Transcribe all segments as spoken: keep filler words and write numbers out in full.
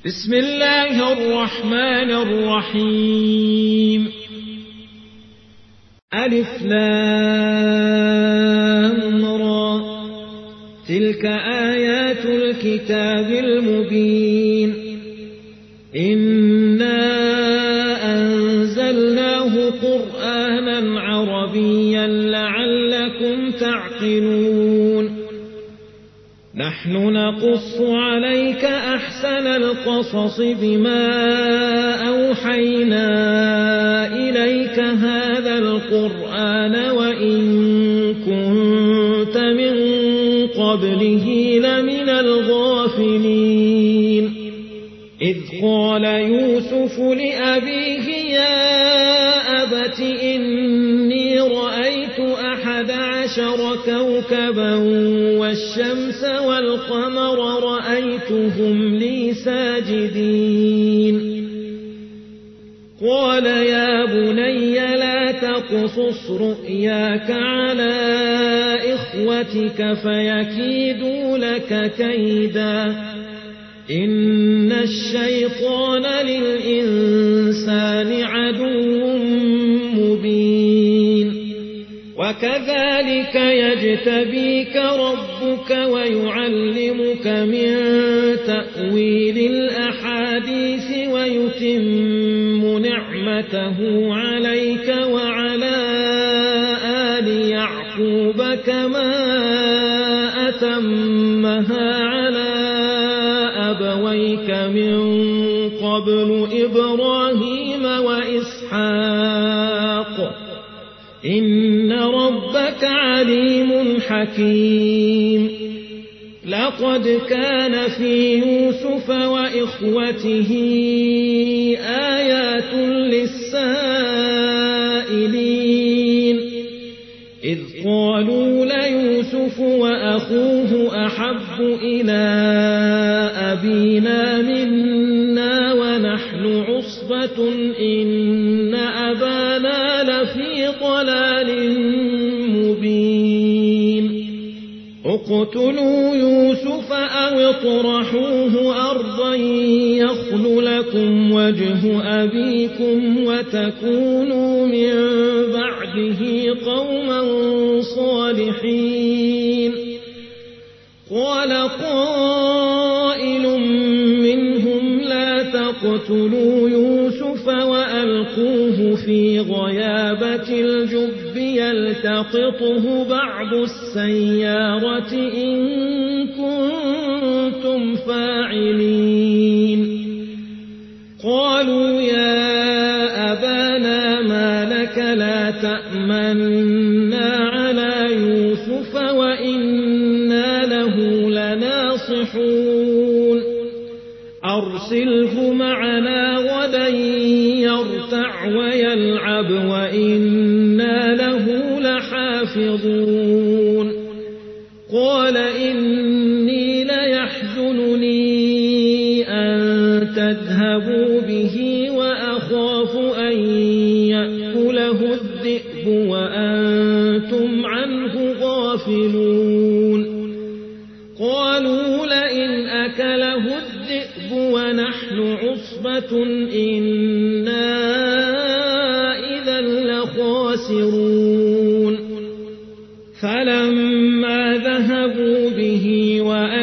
بسم الله الرحمن الرحيم. ألف لام را، تلك آيات الكتاب المبين. إنا أنزلناه قرآنا عربيا لعلكم تعقلون. نحن نقص عليك أحسن القصص بما أوحينا إليك هذا القرآن وإن كنت من قبله لمن الغافلين. إذ قال يوسف لأبيه يا أبت إني رأيت أحد عشر كوكبا والشمس والقمر رأيتهم لي ساجدين. قال يا بني لا تقصص رؤياك على إخوتك فيكيدوا لك كيدا إن الشيطان للإنسان عدو مبين. وكذلك يجتبيك ربك ويعلمك من تأويل الأحاديث ويتم نعمته عليك وعلى آل يعقوب كما أتمها على أبويك من قبل إبراهيم وإسحاق إن ربك عليم حكيم. لقد كان في يوسف وإخوته آيات للسائلين إذ قالوا ليوسف وأخوه أحب إلى أبينا منا ونحن عصبة إن أبانا لفي ضلال مبين. اقتلوا يوسف أو اطرحوه أرضا يخل لكم وجه أبيكم وتكونوا من بعده قوما صالحين. قال قائل منهم لا تقتلوا يوسف وألقوه في غيابة الجب يلتقطه بعض السيارة إن كنتم فاعلين. قالوا يا أبانا ما لك لا تأمنا على يوسف وإنا له لناصحون. أرسله معنا غدا يرتع ويلعب وإنا له لحافظون. قال إني ليحزنني أن تذهبوا به وأخاف أن يأكله الذئب وأنتم عنه غافلون. قالوا لئن أكله الذئب ونحن عصبة إنا إذا لخاسرون. فلما ذهبوا به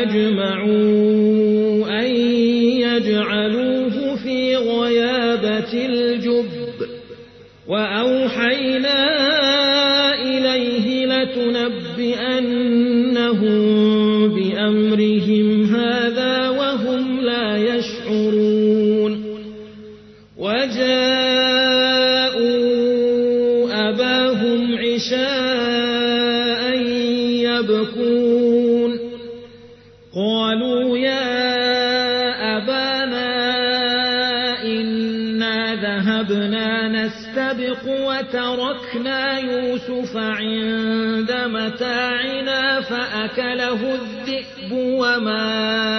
وأجمعوا أن يجعلوه في غيابة الجب وأوحينا إليه لتنبئنهم بأمرهم هذا وهم لا يشعرون. وجاءوا أباهم عشاء يبكون. قالوا يا أبانا إنا ذهبنا نستبق وتركنا يوسف عند متاعنا فأكله الذئب وما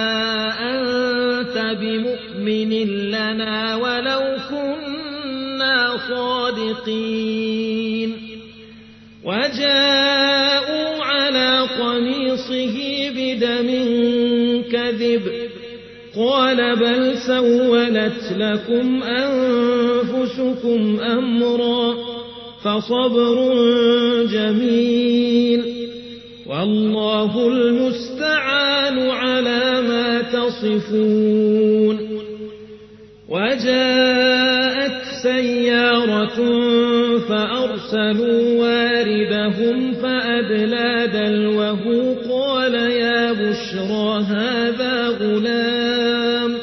أنت بمؤمن لنا ولو كنا صادقين. وجاءوا على قميصه بدم كذب قال بل سولت لكم أنفسكم أمرا فصبر جميل والله المستعان على ما تصفون. وجاءت سيارة فأرسلوا واردهم فأدلى دلوه قال يا بشرى هذا غلام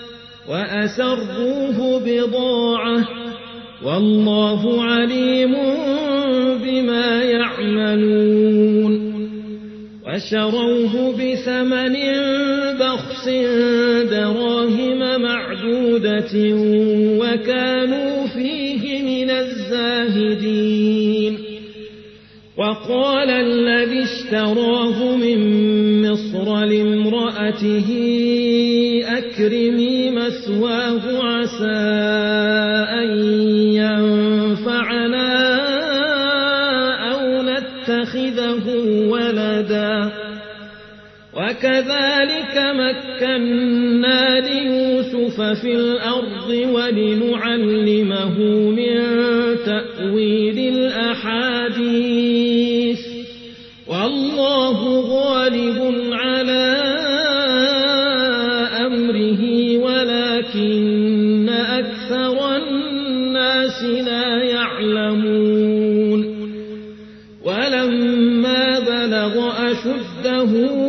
وأسروه بضاعة والله عليم بما يعملون. وشروه بثمن بخس دراهم معدودة وكانوا فيه من الزاهدين. وقال الذي اشتراه من مصر لامرأته أكرمي مثواه عسى أن ينفعنا أو نتخذه ولدا. وكذلك مكنا ليوسف في الأرض ولنعلمه من تأويل الأحاديث والله غالب على أمره ولكن أكثر الناس لا يعلمون. ولما بلغ أشده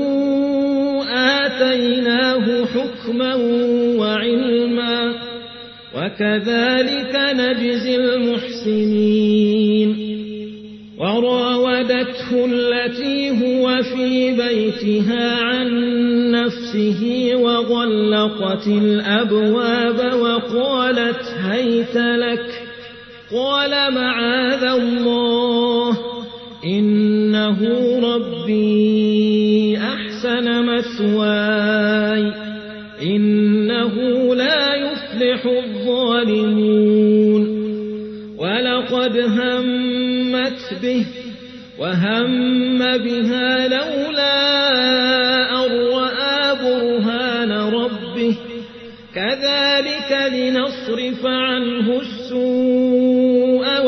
آتيناه حكما وعلما وكذلك نجزي المحسنين. وراودته التي هو في بيتها عن نفسه وغلقت الأبواب وقالت هيت لك قال معاذ الله إنه ربي أحسن مثواي إنه لا يفلح الظالمون. ولقد همت به وهم بها لولا أن رأى برهان ربه كذلك لنصرف عنه السوء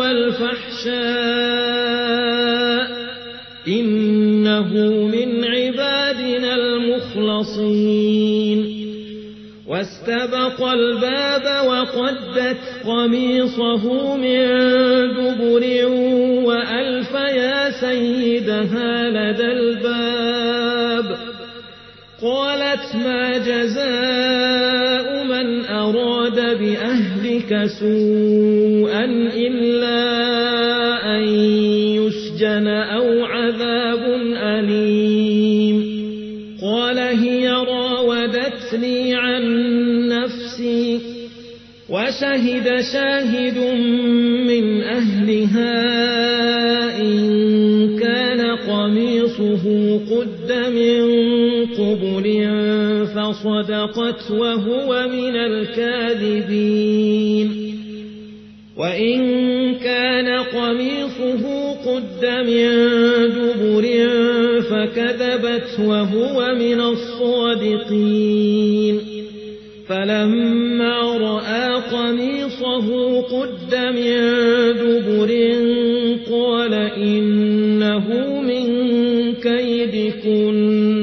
والفحشاء إنه من عبادنا المخلصين. واستبق الباب وقدت قميصه من دبر وألف يا سيدها لدى الباب قالت ما جزاء من أراد بأهلك سوءا إلا أن يسجن أو عذاب أليم. قال هي راودتني عن نفسي وشهد شاهد من أهلها إن كان قميصه قد من قبل فصدقت وهو من الكاذبين. وإن كان قميصه قد من دبر فكذبت وهو من الصادقين. فلما رأى قميصه قد من دبر قال إنه من كيدكن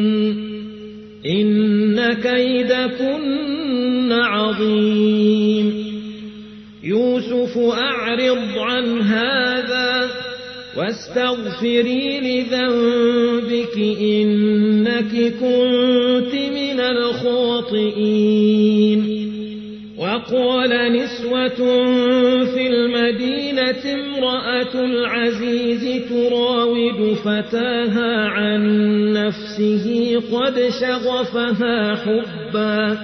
إن كيدكن عظيم. يوسف أعرض عن هذا واستغفري لذنبك إنك كنت من الخاطئين. وقال نسوة في المدينة امرأة العزيز تراود فتاها عن نفسه قد شغفها حبا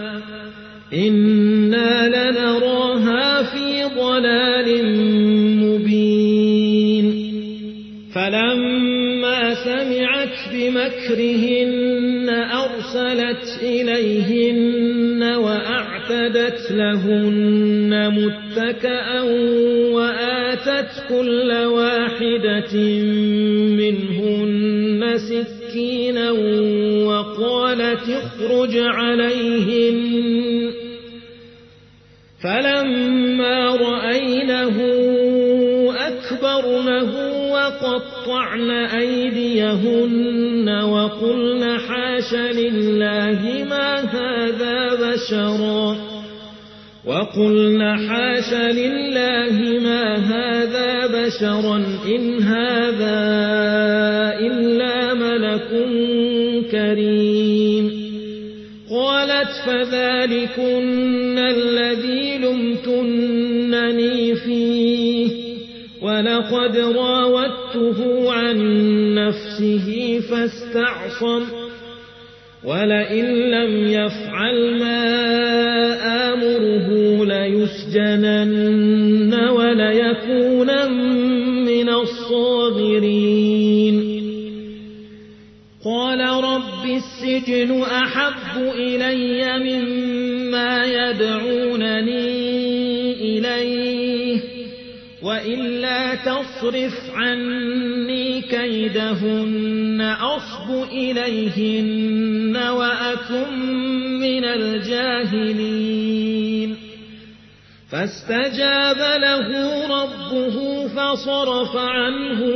إنا لنراها في ضلال مبين. فلما سمعت بمكرهن أرسلت إليهن وأعتدت لهن متكأ وآتت كل واحدة منهن سكرا سكينا وقالت اخرج عليهن فلما رأينه أكبرنه وقطعن أيديهن وقلن حاش لله ما هذا بشرا وقلن حاش لله ما هذا بشرا إن هذا إلا ملك كريم قالت فذلكن الذي لمتنني فيه ولقد راودته عن نفسه فاستعصم ولئن لم يفعل ما آمره ليسجنن وليكونن من الصاغرين قال رب السجن أحب إلي مما يدعونني إليه وإلا تصرف عني كيدهن أصب إليهن وأكن من الجاهلين فاستجاب له ربه فصرف عنه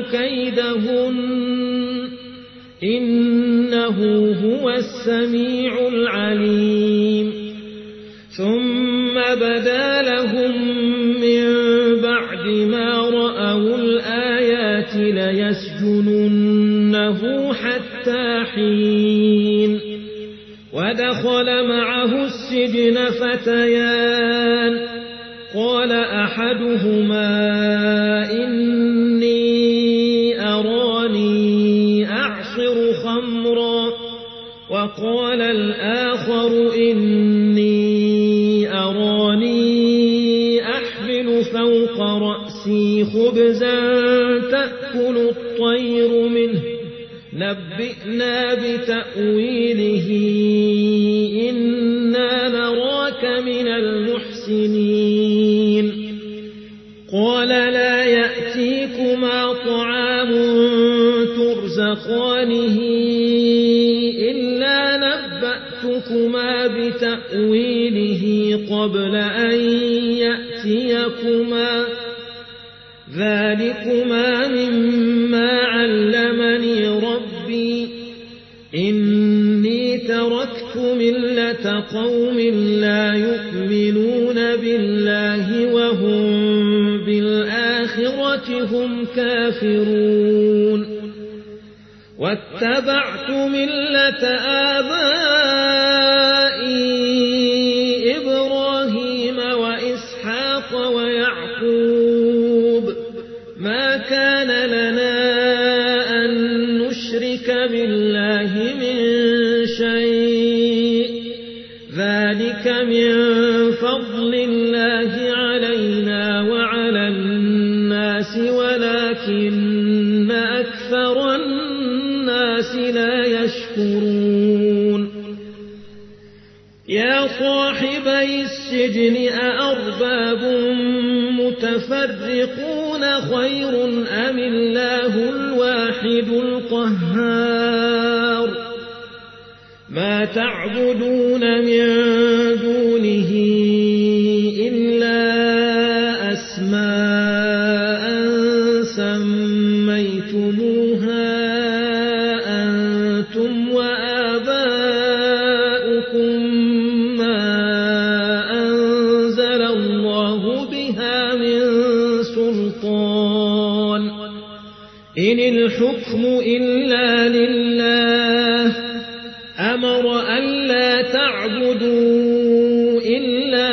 كيدهن إنه هو السميع العليم ثم بدا لهم من بعد ما رأوا الآيات ليسجننه حتى حين ودخل معه السجن فتيان قال أحدهما إني أراني أعصر خمرا وقال الآخر إني أراني أحمل فوق رأسي خبزا تأكل الطير منه نبئنا بتأويله إنا نراك من المحسنين قال لا يأتيكما طعام ترزقانه إلا نبأتكما بتأويله قبل أن يأتيكما ذلكما مما علمني ربي إني تركت ملة قوم لا يؤمنون بالله وهم بالآخرة هم كافرون واتبعت ملة آبائي إبراهيم وإسحاق ويعقوب ما كان لنا أن نشرك بالله من شيء ذلك من فضل الله علينا وعلى الناس ولكن أكثر الناس لا يشكرون يا صاحبي السجن أأرباب متفرقون خير أم الله الواحد القهار ما تعبدون من دونه إلا أسماء سميتموها أنتم وآباؤكم ما أنزل الله بها من سلطان إن الحكم إلا لله أمر ألا تعبدوا إلا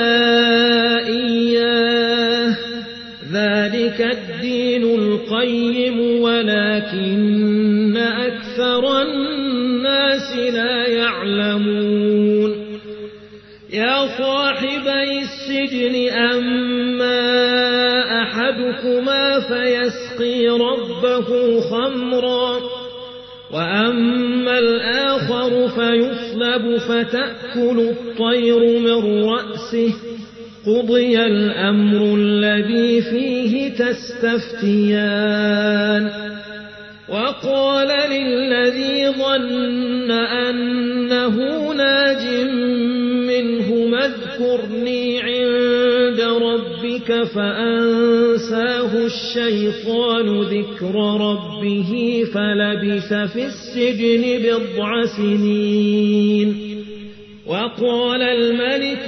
إياه ذلك الدين القيم ولكن أكثر الناس لا يعلمون يا صاحبي السجن أما أحدكما فيسقي ربه خمرا وأما الآخر فيصلب فتأكل الطير من رأسه قضي الأمر الذي فيه تستفتيان وقال للذي ظن أنه ناج منه اذكرني عند ربك فأنساه الشيطان ذكر ربه فلبث في السجن بضع سنين. وقال الملك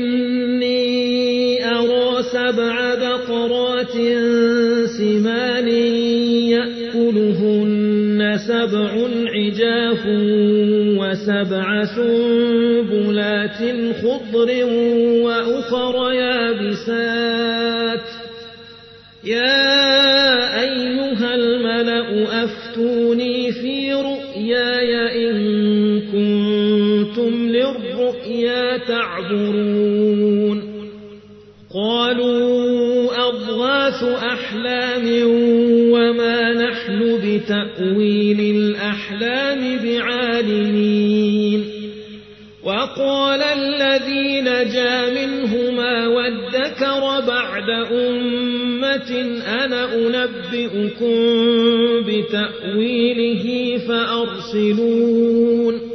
إني أرى سبع بقرات سمان يأكلهن سبع عجاف وسبع سنبلات خضر وأخر يابسات يا أيها الملأ أفتوني في رؤياي إن كنتم للرؤيا تعبرون. قالوا أضغاث أحلام وما نحن بتأويل الأحلام بعالمين. وقال الذي نجا منهما وادكر بعد أمة أنا أنبئكم بتأويله فأرسلون.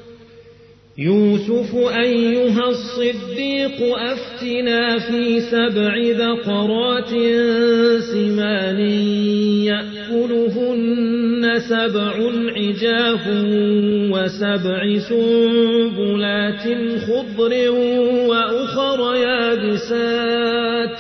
يوسف أيها الصديق أفتنا في سبع بقرات سمان يأكلهن سبع عجاف وسبع سنبلات خضر وأخر يابسات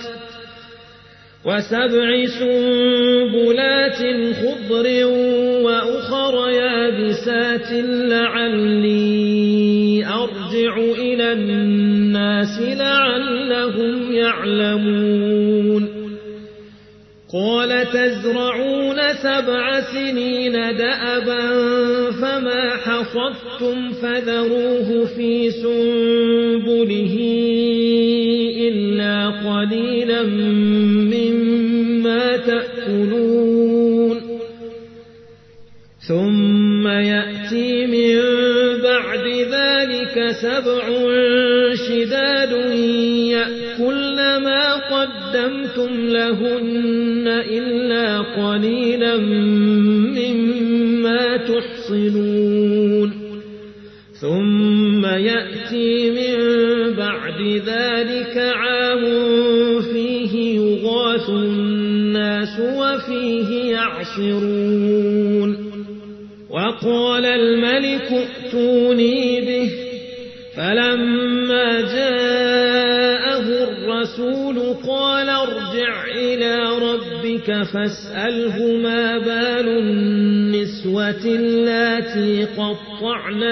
وسبع سنبلات خضر وأخر يابسات لعلي أرجع إلى الناس لعلهم يعلمون. قال تزرعون سبع سنين دأبا فما حصدتم فذروه في سنبله إلا قليلا مما تأكلون. ثم يأتي من بعد ذلك سبع شداد يأكلن ما قدمتم لهن إلا قليلا مما تحصنون. ثم يأتي من بعد ذلك عام فيه يغاث الناس وفيه يعصرون. وقال الملك ائتوني به فلما جاءه الرسول قال ارجع إلى ربك فاسأله ما بال النسوة اللاتي قطعن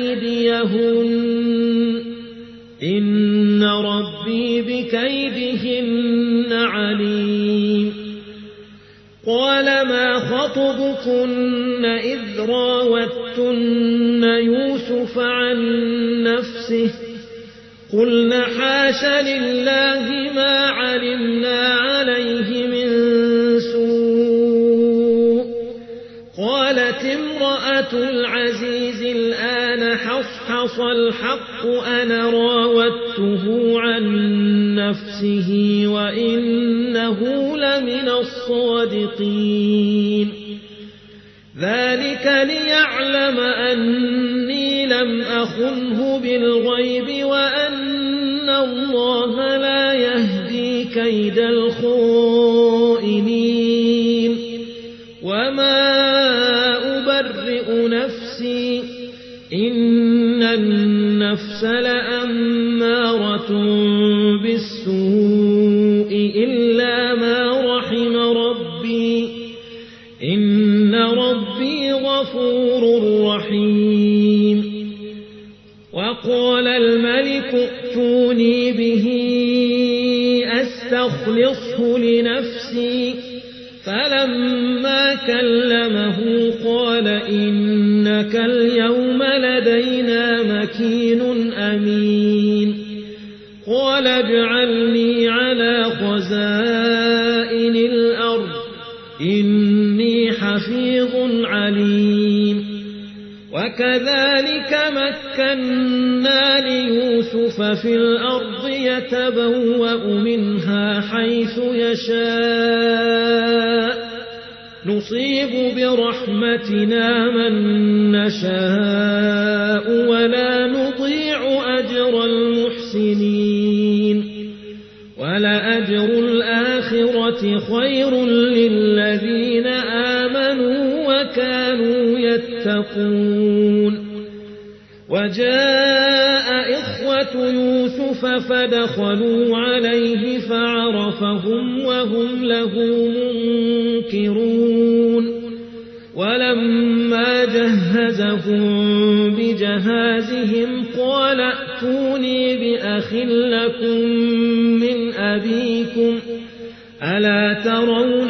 أيديهن إن ربي بكيدهن عليم. قال ما خطبكن إذ راوتن يوسف عن نفسه قلنا حاش لله ما علمنا عليه من سوء. قالت امرأة العزيز الآن حصحص الحق أنا راودته عن نفسه وإنه لمن الصادقين. ذلك ليعلم أني لم أخنه بالغيب وأن الله لا يهدي كيد الخائنين. وما أبرئ نفسي إن النفس لأمارة بالسوء إلا ما رحم ربي إن ربي غفور رحيم. وقال الملك ائتوني به أستخلصه لنفسي فلما كلمه قال إنك اليوم لدينا مكين أمين. قال اجعلني على خزائن الأرض إني حفيظ عليم. وكذلك مكنا ليوسف في الأرض يتبوأ منها حيث يشاء نصيب برحمتنا من نشاء ولا نضيع أجر المحسنين ولأجر الآخرة خير للذين آمنوا وكانوا يتقون وجاء إخوة يوسف فدخلوا عليه فعرفهم وهم له منكرون ولما جهزهم بجهازهم قال ائتوني بأخ لكم من أبيكم ألا ترون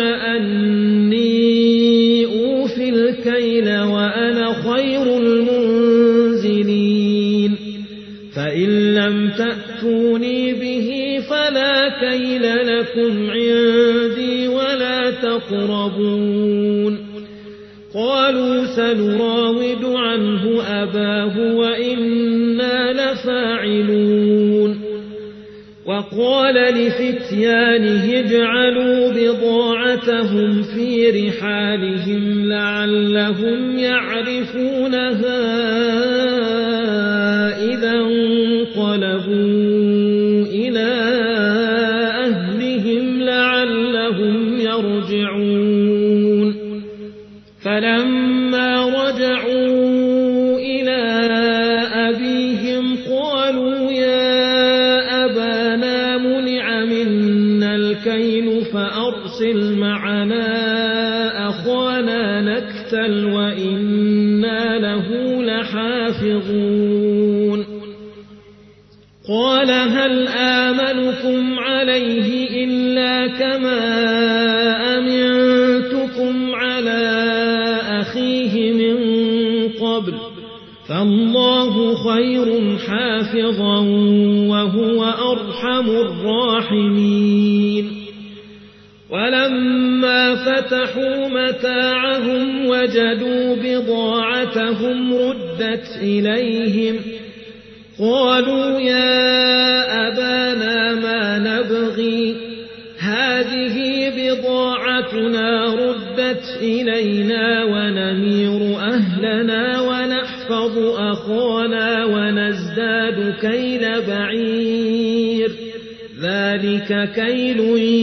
أني أوفي الكيل وأنا خير المنزلين فإن لم تأتوني به فلا كيل لكم عندي ولا تقربون قالوا سنراود عنه أباه وإنا لفاعلون وقال لفتيانه اجعلوا بضاعتهم في رحالهم لعلهم يعرفونها إذا انقلبوا إلى أهلهم لعلهم يرجعون فلما رجعوا إلى أبيهم قالوا يا أبانا منع منا الكيل فأرسل معنا أخانا نكتل وإنا له لحافظون قال هل آمنكم عليه إلا كما أمنتكم على أخيه من قبل فالله خير حافظا وهو أرحم الراحمين ولما فتحوا متاعهم وجدوا بضاعتهم ردت إليهم قالوا يا أبانا ما نبغي هذه بضاعتنا ردت إلينا ونمير أهلنا ونحفظ أخانا ونزداد كيل بعير ذلك كيل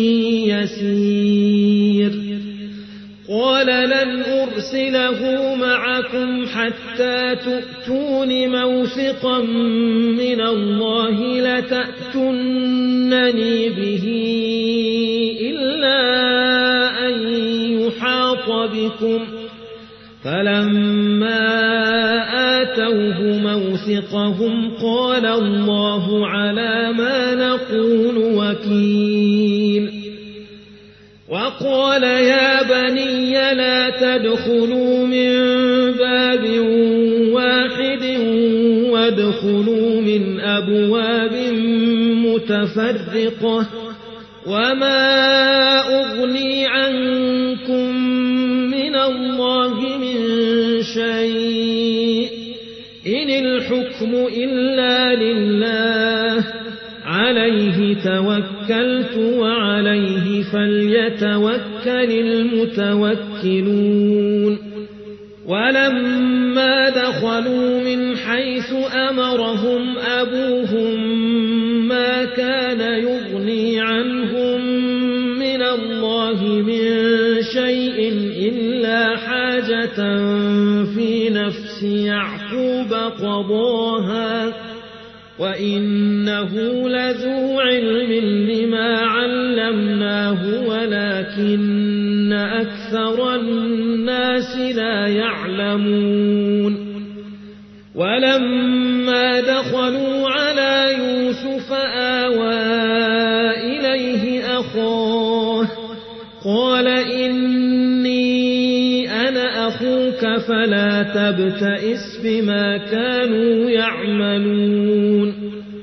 يسير قال لن أرسله معكم حتى تؤتون موثقا من الله لتأتونني به إلا أن يحاط بكم فلما آتوه موثقهم قال الله على ما نقول وكيل وقال يا بني لا تدخلوا من باب واحد وادخلوا من أبواب متفرقة وما أغني عنكم من الله من شيء إن الحكم إلا لله عليه توكلت وعليه فليتوكل المتوكلون ولما دخلوا من حيث أمرهم أبوهم ما كان يغني عنهم من الله من شيء إلا حاجة في نفس يعقوب قضاها وإنه لذو علم لما علمناه ولكن أكثر الناس لا يعلمون ولما دخلوا على يوسف آوى إليه أخاه قال إني أنا أخوك فلا تبتئس بما كانوا يعملون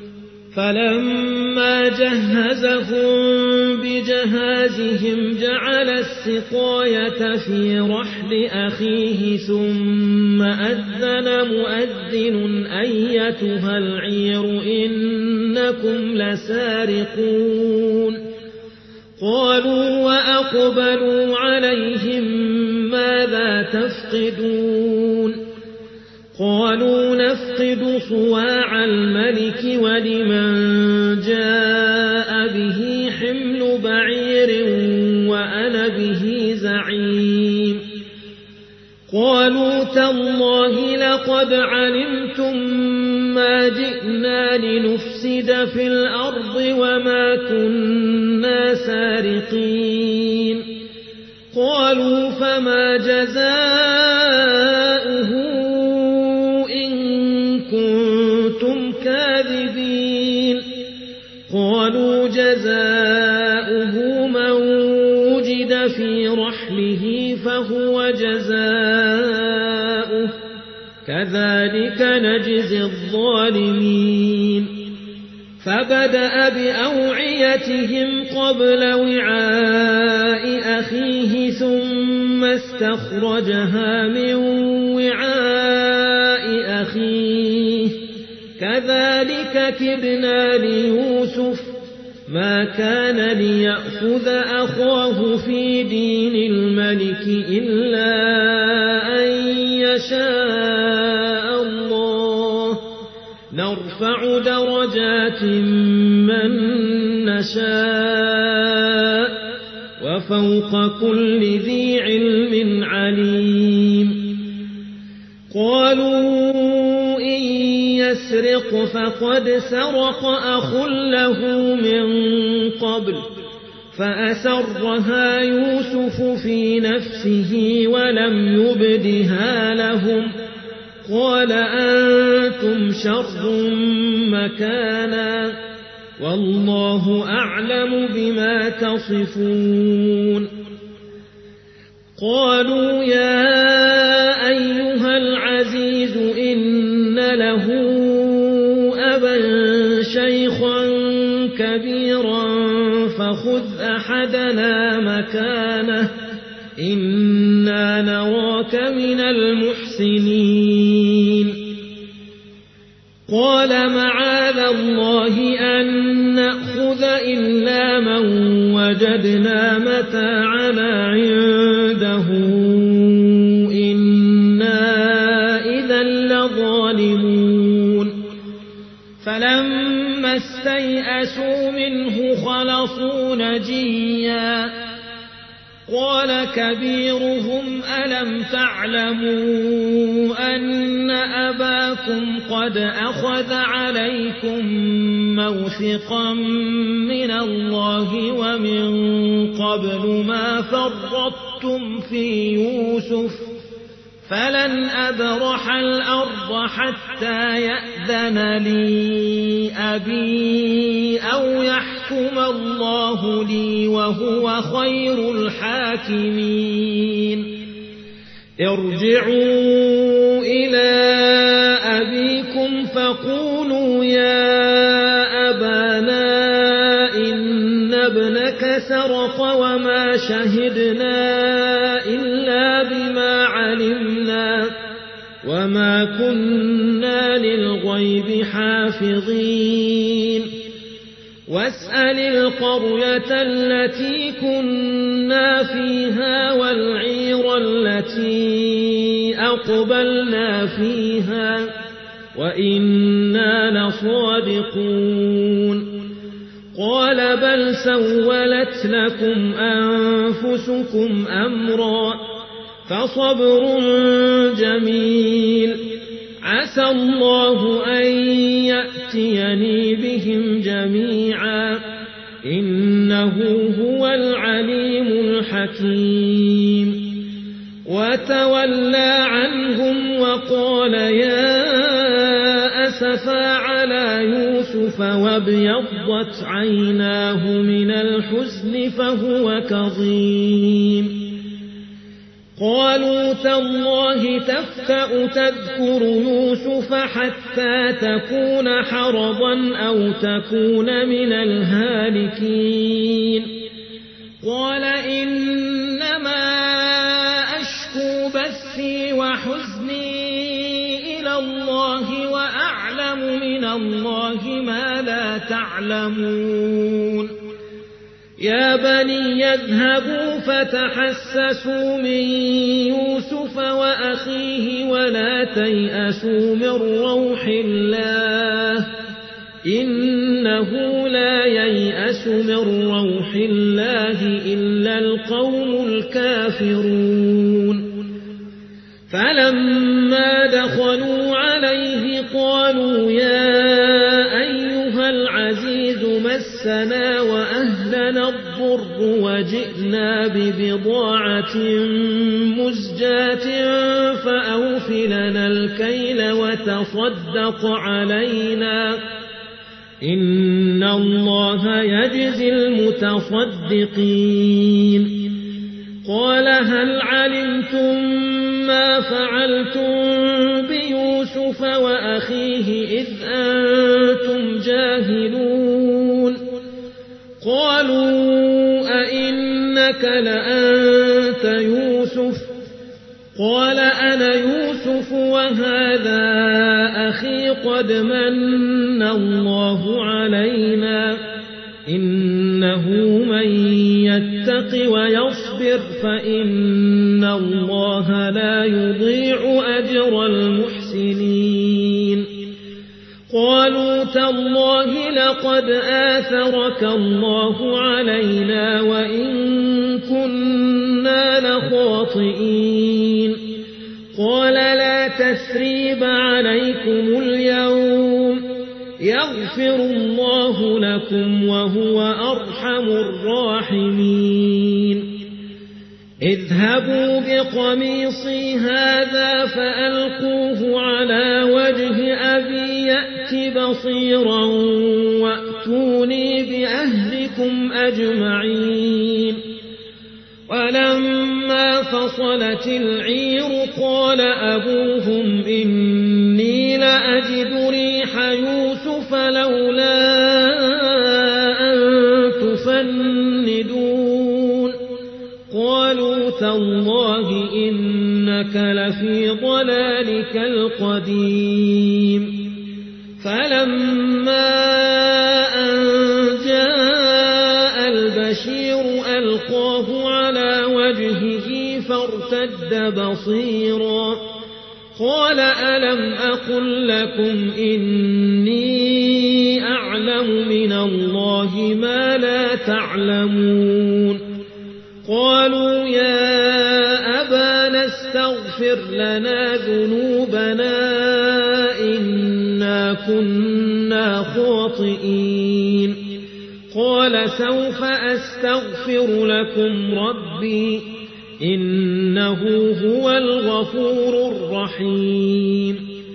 فلما جهزهم بجهازهم جعل السقاية في رحل أخيه ثم أذن مؤذن أيتها العير إنكم لسارقون قالوا وأقبلوا عليهم ماذا تفقدون قالوا نفقد صواع الملك ولمن جاء به حمل بعير وأنا به زعيم قالوا تالله لقد علمتم ما جئنا لنفسد في الأرض وما كنا سارقين قالوا فما جزاؤه إن كنتم كاذبين قالوا جزاؤه من وجد في رحله فهو جزاؤه كذلك نجزي الظالمين فبدأ بأوعيتهم قبل وعاء أخيه ثم استخرجها من وعاء أخيه كذلك كدنا ليوسف ما كان ليأخذ أخاه في دين الملك إلا أن يشاء الله نرفع درجات من نشاء وفوق كل ذي علم عليم قالوا إن يسرق فقد سرق أخ له من قبل فأسرها يوسف في نفسه ولم يبدها لهم قال أنتم شر مكانا والله أعلم بما تصفون قالوا يا أيها العزيز إن له أبا شيخا كبيرا فخذ أحدنا مكانه إنا نراك من المحسنين قال معاذ الله أن نأخذ إلا من وجدنا متاعنا عنده إنا إذا لظالمون فلما استيئسوا منه خلصوا نجيا قال كبيرهم ألم تعلموا أن أباكم قد أخذ عليكم موثقا من الله ومن قبل ما فرطتم في يوسف فلن أبرح الأرض حتى يأذن لي أبي أو يحكم الله لي وهو خير الحاكمين ارجعوا إلى أبيكم فقولوا يا أبانا إن ابنك سرق وما شهدنا إلا بما علمنا وما كنا للغيب حافظين واسأل القرية التي كنا فيها والعير التي أقبلنا فيها وإنا لصادقون قال بل سولت لكم أنفسكم أمرا فصبر جميل عسى الله أن يأتيني بهم جميعا إنه هو العليم الحكيم وتولى عنهم وقال يا أسفا على يوسف وابيضت عيناه من الحزن فهو كظيم قالوا تالله تفتأ تذكر يوسف حتى تكون حرضا أو تكون من الهالكين قال إنما أشكو بثي وحزني إلى الله وأعلم من الله من الله ما لا تعلمون يا بني يذهبوا فتحسسوا من يوسف وأخيه ولا تيأسوا من روح الله إنه لا ييأس من روح الله إلا القوم الكافرون فلما دخلوا عليه قالوا يا أيها العزيز مسنا وأهلنا الضر وجئنا ببضاعة مزجاة فأوف لنا الكيل وتصدق علينا إن الله يجزي المتصدقين قال هل علمتم ما فعلتم بيوسف وأخيه إذ أنتم جاهلون قالوا أئنك لأنت يوسف قال أنا يوسف وهذا أخي قد من الله علينا إنه من يتق ويصبر فإن الله لا يضيع أجر المحسنين قالوا تالله لقد آثرك الله علينا وإن كنا لخاطئين قال لا تثريب عليكم اليوم يغفر الله لكم وهو أرحم الراحمين اذهبوا بقميصي هذا فألقوه على وجه أبي يأت بصيرا وأتوني بأهلكم أجمعين ولما فصلت العير قال أبوهم إني لأجد ريح يوسف لولا أن تفندون قالوا تالله إنك لفي ضلالك القديم فلما أن جاء البشير ألقاه على وجهه فارتد بصيرا قال ألم أقل لكم إني أعلم من الله ما لا تعلمون قالوا يا أبانا استغفر لنا ذنوبنا إنا كنا خاطئين قال سوف أستغفر لكم ربي إنه هو الغفور الرحيم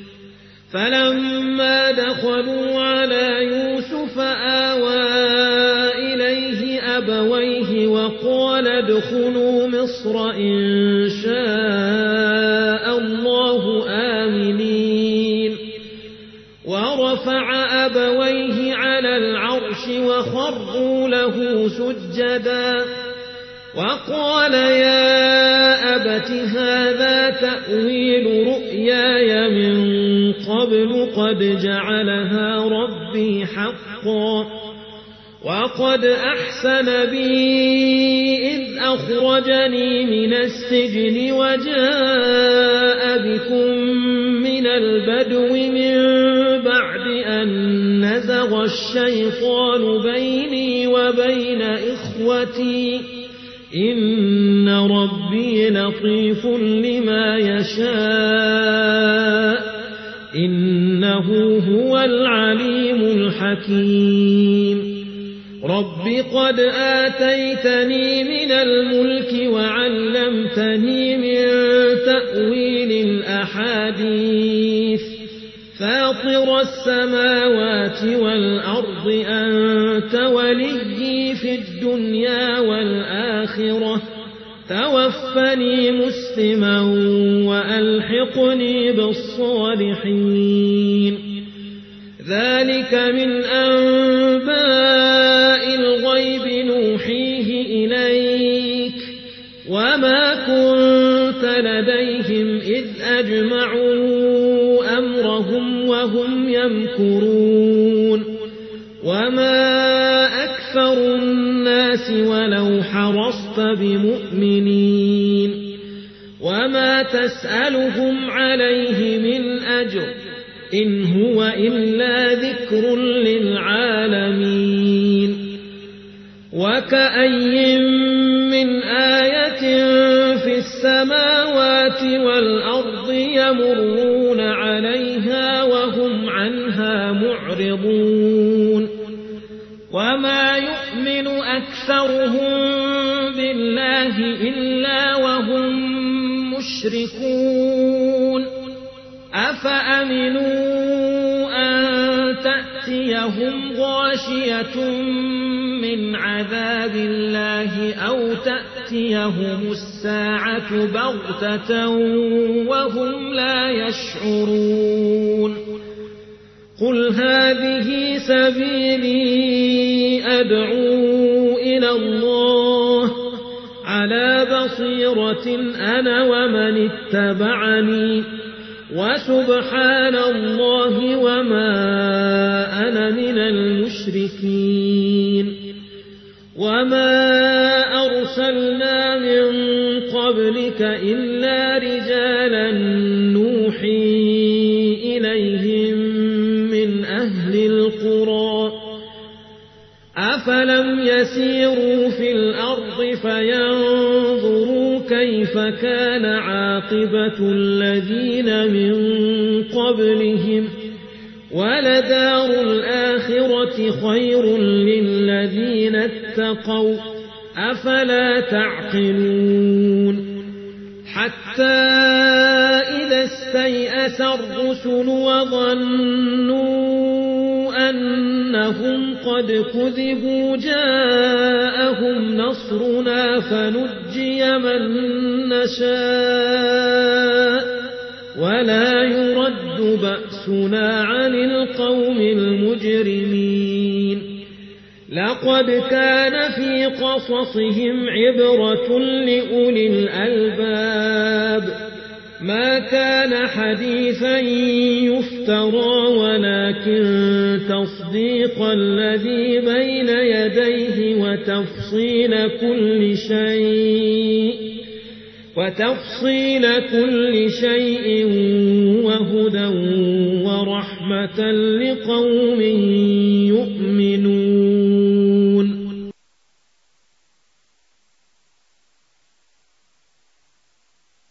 فلما دخلوا على يوسف آوى إليه أبويه وقال ادخلوا مصر إن شاء الله آمنين ورفع أبويه على العرش وخروا له سجدا وقال يا أبت هذا تأويل رؤياي من قبل قد جعلها ربي حقا وقد أحسن بي إذ أخرجني من السجن وجاء بكم من البدو من بعد أن نزغ الشيطان بيني وبين إخوتي إن ربي لطيف لما يشاء إنه هو العليم الحكيم رب قد آتيتني من الملك وعلمتني من تأويل الأحاديث فاطر السماوات والأرض أنت وليي في الدنيا والآخرة توفني مسلما وألحقني بالصالحين ذلك من أنباء الغيب نوحيه إليك وما كنت لديهم إذ أجمعوا أمرهم وهم يمكرون وما أكثر الناس الناس ولو حرصت بمؤمنين وما تسألهم عليه من أجر إن هو إلا ذكر للعالمين وكأي من آية في السماوات والأرض يمرون عليها وهم عنها معرضون وما يؤمن أكثرهم بالله إلا وهم مشركون أفأمنوا أن تأتيهم غاشية من عذاب الله أو تأتيهم الساعة بغتة وهم لا يشعرون قل هذه سبيلي أدعو إلى الله على بصيرة أنا ومن اتبعني وسبحان الله وما أنا من المشركين وما أرسلنا من قبلك إلا رجالا نوحي إليهم من أهل القرى أفلم يسيروا في الأرض فينظروا كيف كان عاقبة الذين من قبلهم ولدار الآخرة خير للذين اتقوا أفلا تعقلون حتى إذا استيأس الرسل وظنوا أنهم قد كذبوا جاءهم نصرنا فنجي من نشاء ولا يرد بأسنا عن القوم المجرمين لقد كان في قصصهم عبرة لأولي الألباب ما كان حديثا يفترى ولكن تصديق الذي بين يديه وتفصيل كل شيء وتفصيل كل شيء وهدى ورحمة لقوم يؤمنون